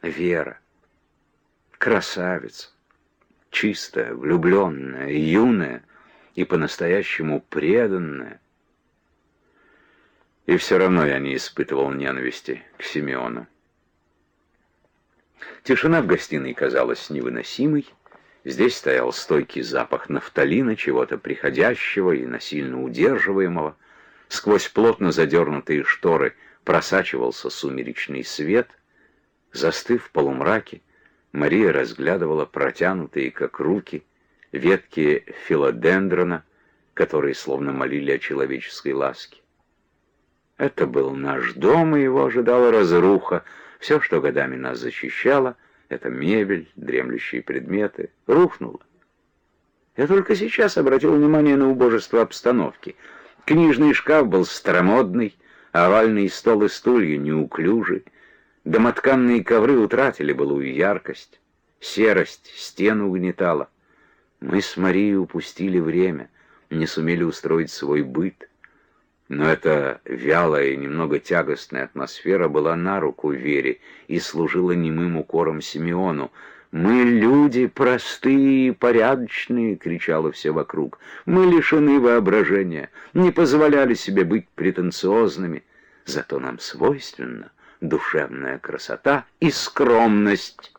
Вера, красавица, чистая, влюбленная, юная и по-настоящему преданная. И все равно я не испытывал ненависти к Симеону. Тишина в гостиной казалась невыносимой. Здесь стоял стойкий запах нафталина, чего-то приходящего и насильно удерживаемого. Сквозь плотно задернутые шторы просачивался сумеречный свет. Застыв в полумраке, Мария разглядывала протянутые, как руки, ветки филодендрона, которые словно молили о человеческой ласке. Это был наш дом, и его ожидала разруха. Все, что годами нас защищало, это мебель, дремлющие предметы, рухнуло. Я только сейчас обратил внимание на убожество обстановки. Книжный шкаф был старомодный, овальный стол и стулья неуклюжи, домотканные ковры утратили былую яркость, серость стен угнетала. Мы с Марией упустили время, не сумели устроить свой быт. Но эта вялая и немного тягостная атмосфера была на руку Вере и служила немым укором Симеону. «Мы люди простые и порядочные!» — кричало все вокруг. «Мы лишены воображения, не позволяли себе быть претенциозными. Зато нам свойственна душевная красота и скромность».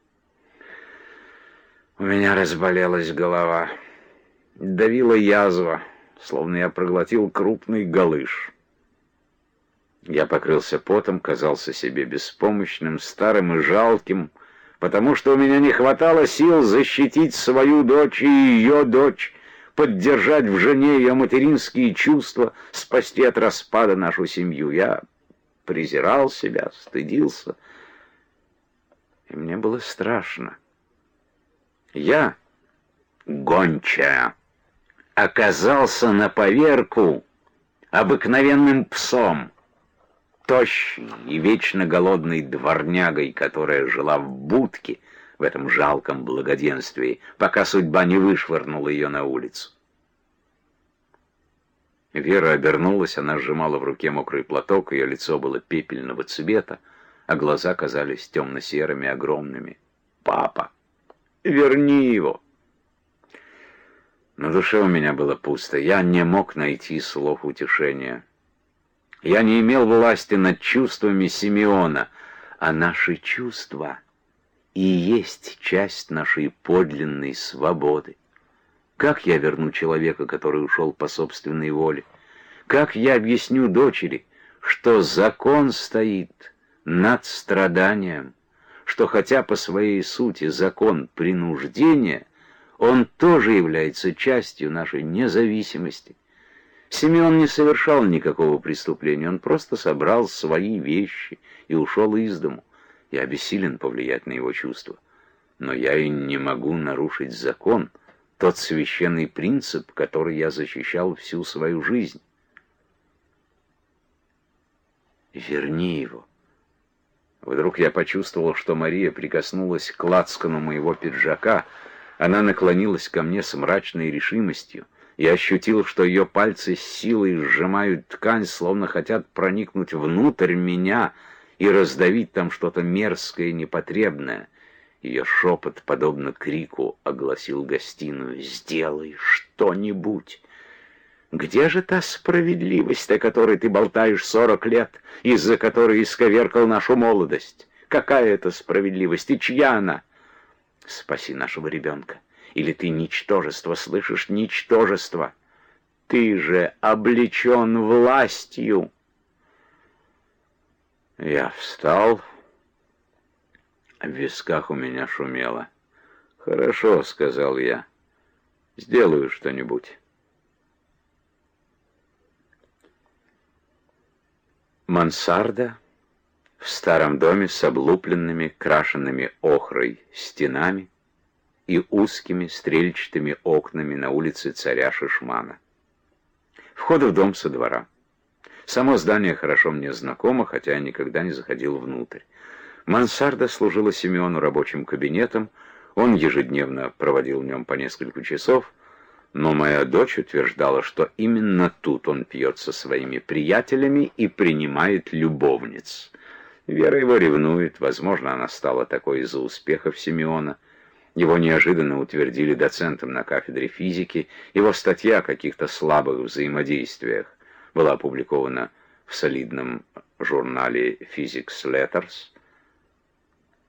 У меня разболелась голова, давила язва, словно я проглотил крупный галыш. Я покрылся потом, казался себе беспомощным, старым и жалким, потому что у меня не хватало сил защитить свою дочь и ее дочь, поддержать в жене ее материнские чувства, спасти от распада нашу семью. Я презирал себя, стыдился, и мне было страшно. Я, гончая, оказался на поверку обыкновенным псом, тощий и вечно голодной дворнягой, которая жила в будке в этом жалком благоденствии, пока судьба не вышвырнула ее на улицу. Вера обернулась, она сжимала в руке мокрый платок, ее лицо было пепельного цвета, а глаза казались темно-серыми, огромными. «Папа, верни его!» На душе у меня было пусто, я не мог найти слов утешения. Я не имел власти над чувствами Симеона, а наши чувства и есть часть нашей подлинной свободы. Как я верну человека, который ушел по собственной воле? Как я объясню дочери, что закон стоит над страданием, что хотя по своей сути закон принуждения, он тоже является частью нашей независимости? Симеон не совершал никакого преступления, он просто собрал свои вещи и ушел из дому. Я бессилен повлиять на его чувства, но я и не могу нарушить закон, тот священный принцип, который я защищал всю свою жизнь. Верни его. Вдруг я почувствовал, что Мария прикоснулась к лацкану моего пиджака. Она наклонилась ко мне с мрачной решимостью. Я ощутил, что ее пальцы с силой сжимают ткань, словно хотят проникнуть внутрь меня и раздавить там что-то мерзкое и непотребное. Ее шепот, подобно крику, огласил гостиную. «Сделай что-нибудь! Где же та справедливость, о которой ты болтаешь 40 лет, из-за которой исковеркал нашу молодость? Какая это справедливость и чья она? Спаси нашего ребенка, или ты ничтожество, слышишь, ничтожество? Ты же облечен властью!» Я встал, в висках у меня шумело. «Хорошо», — сказал я, — «сделаю что-нибудь». Мансарда в старом доме с облупленными, крашенными охрой стенами и узкими стрельчатыми окнами на улице царя Шишмана. Вход в дом со двора. Само здание хорошо мне знакомо, хотя я никогда не заходил внутрь. Мансарда служила Симеону рабочим кабинетом, он ежедневно проводил в нем по несколько часов, но моя дочь утверждала, что именно тут он пьет со своими приятелями и принимает любовниц. Вера его ревнует, возможно, она стала такой из-за успехов Симеона. Его неожиданно утвердили доцентом на кафедре физики, его статья о каких-то слабых взаимодействиях была опубликована в солидном журнале Physics Letters.